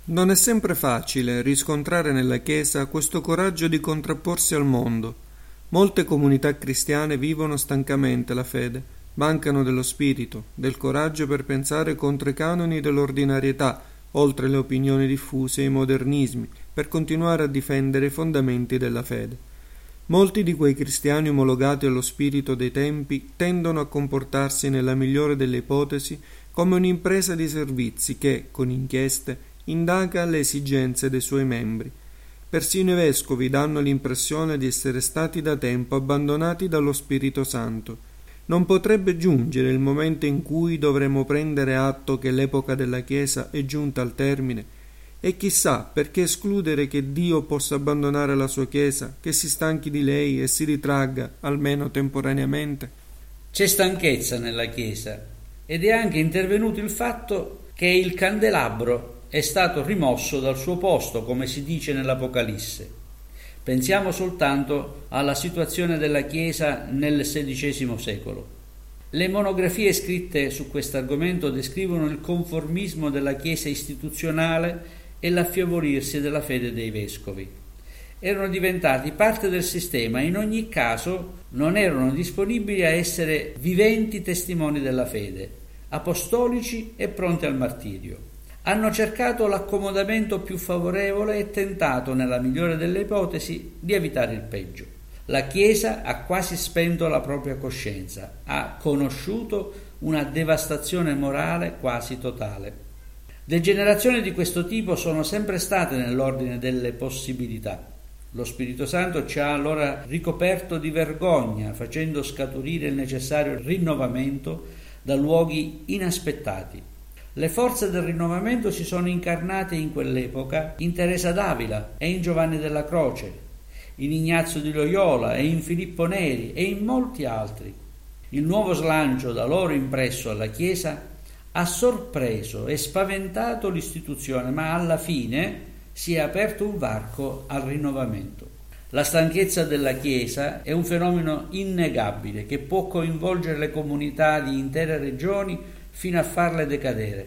Non è sempre facile riscontrare nella Chiesa questo coraggio di contrapporsi al mondo. Molte comunità cristiane vivono stancamente la fede, mancano dello spirito, del coraggio per pensare contro i canoni dell'ordinarietà, oltre le opinioni diffuse e i modernismi, per continuare a difendere i fondamenti della fede. Molti di quei cristiani omologati allo spirito dei tempi tendono a comportarsi nella migliore delle ipotesi come un'impresa di servizi che, con inchieste, indaga le esigenze dei suoi membri. Persino i vescovi danno l'impressione di essere stati da tempo abbandonati dallo Spirito Santo. Non potrebbe giungere il momento in cui dovremo prendere atto che l'epoca della Chiesa è giunta al termine? E chissà perché escludere che Dio possa abbandonare la sua Chiesa, che si stanchi di lei e si ritragga, almeno temporaneamente? C'è stanchezza nella Chiesa ed è anche intervenuto il fatto che il candelabro è stato rimosso dal suo posto, come si dice nell'Apocalisse. Pensiamo soltanto alla situazione della Chiesa nel XVI secolo. Le monografie scritte su questo argomento descrivono il conformismo della Chiesa istituzionale e l'affievolirsi della fede dei vescovi. Erano diventati parte del sistema e in ogni caso non erano disponibili a essere viventi testimoni della fede, apostolici e pronti al martirio. Hanno cercato l'accomodamento più favorevole e tentato, nella migliore delle ipotesi, di evitare il peggio. La Chiesa ha quasi spento la propria coscienza, ha conosciuto una devastazione morale quasi totale. Degenerazioni di questo tipo sono sempre state nell'ordine delle possibilità. Lo Spirito Santo ci ha allora ricoperto di vergogna, facendo scaturire il necessario rinnovamento da luoghi inaspettati. Le forze del rinnovamento si sono incarnate in quell'epoca in Teresa d'Avila e in Giovanni della Croce, in Ignazio di Loyola e in Filippo Neri e in molti altri. Il nuovo slancio da loro impresso alla Chiesa ha sorpreso e spaventato l'istituzione, ma alla fine si è aperto un varco al rinnovamento. La stanchezza della Chiesa è un fenomeno innegabile che può coinvolgere le comunità di intere regioni fino a farle decadere.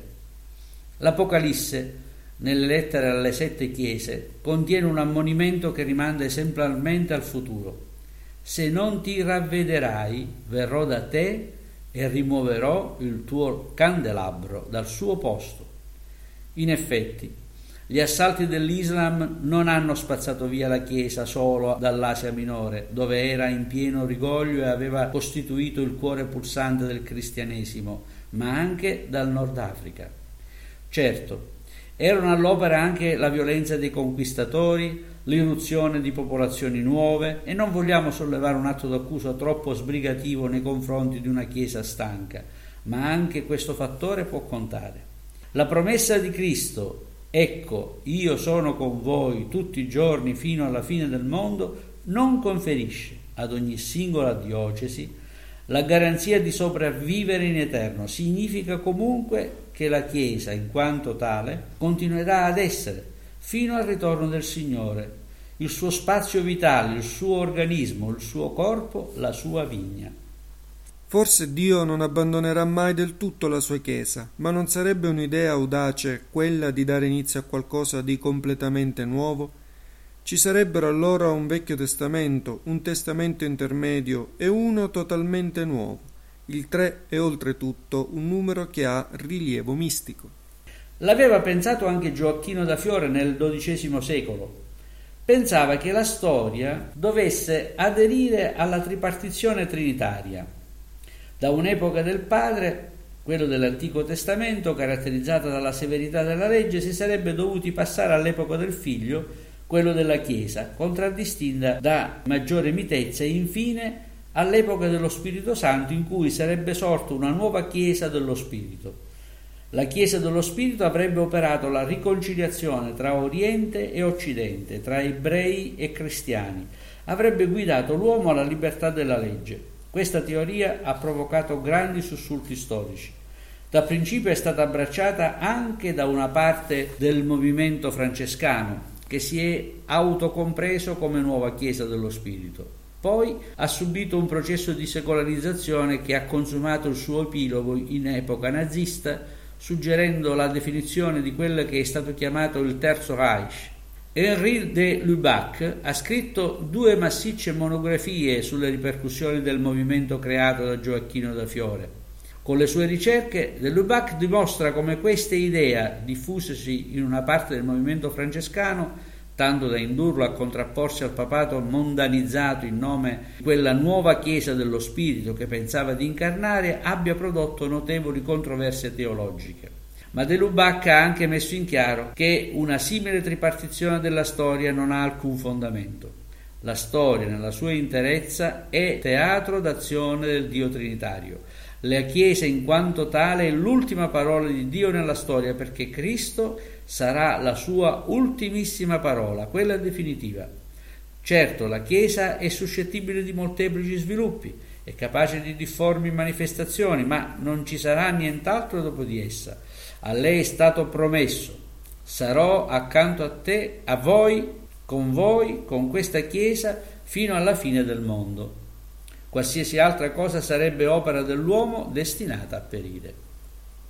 L'Apocalisse, nelle lettere alle 7 chiese, contiene un ammonimento che rimanda esemplarmente al futuro. Se non ti ravvederai, verrò da te e rimuoverò il tuo candelabro dal suo posto. In effetti, gli assalti dell'Islam non hanno spazzato via la Chiesa solo dall'Asia Minore, dove era in pieno rigoglio e aveva costituito il cuore pulsante del cristianesimo, ma anche dal Nord Africa. Certo, erano all'opera anche la violenza dei conquistatori, l'irruzione di popolazioni nuove e non vogliamo sollevare un atto d'accusa troppo sbrigativo nei confronti di una Chiesa stanca, ma anche questo fattore può contare. La promessa di Cristo, ecco, io sono con voi tutti i giorni fino alla fine del mondo, non conferisce ad ogni singola diocesi la garanzia di sopravvivere in eterno. Significa comunque che la Chiesa, in quanto tale, continuerà ad essere, fino al ritorno del Signore, il suo spazio vitale, il suo organismo, il suo corpo, la sua vigna. Forse Dio non abbandonerà mai del tutto la sua Chiesa, ma non sarebbe un'idea audace quella di dare inizio a qualcosa di completamente nuovo? Ci sarebbero allora un Vecchio Testamento, un Testamento intermedio e uno totalmente nuovo. Il 3 è oltretutto un numero che ha rilievo mistico. L'aveva pensato anche Gioacchino da Fiore nel XII secolo. Pensava che la storia dovesse aderire alla tripartizione trinitaria. Da un'epoca del Padre, quello dell'Antico Testamento, caratterizzata dalla severità della legge, si sarebbe dovuti passare all'epoca del Figlio, quello della Chiesa, contraddistinta da maggiore mitezza, e infine all'epoca dello Spirito Santo, in cui sarebbe sorta una nuova Chiesa dello Spirito. La Chiesa dello Spirito avrebbe operato la riconciliazione tra Oriente e Occidente, tra ebrei e cristiani, avrebbe guidato l'uomo alla libertà della legge. Questa teoria ha provocato grandi sussulti storici. Da principio è stata abbracciata anche da una parte del movimento francescano, che si è autocompreso come nuova Chiesa dello Spirito. Poi ha subito un processo di secolarizzazione che ha consumato il suo epilogo in epoca nazista, suggerendo la definizione di quello che è stato chiamato il Terzo Reich. Henri de Lubac ha scritto 2 massicce monografie sulle ripercussioni del movimento creato da Gioacchino da Fiore. Con le sue ricerche, de Lubac dimostra come questa idea, diffusasi in una parte del movimento francescano, tanto da indurlo a contrapporsi al papato mondanizzato in nome di quella nuova Chiesa dello Spirito che pensava di incarnare, abbia prodotto notevoli controversie teologiche. Ma de Lubac ha anche messo in chiaro che una simile tripartizione della storia non ha alcun fondamento. La storia, nella sua interezza, è teatro d'azione del Dio Trinitario. La Chiesa in quanto tale è l'ultima parola di Dio nella storia, perché Cristo sarà la sua ultimissima parola, quella definitiva. Certo, la Chiesa è suscettibile di molteplici sviluppi, è capace di difformi manifestazioni, ma non ci sarà nient'altro dopo di essa. A lei è stato promesso: sarò accanto a te, a voi, con questa Chiesa, fino alla fine del mondo. Qualsiasi altra cosa sarebbe opera dell'uomo destinata a perire.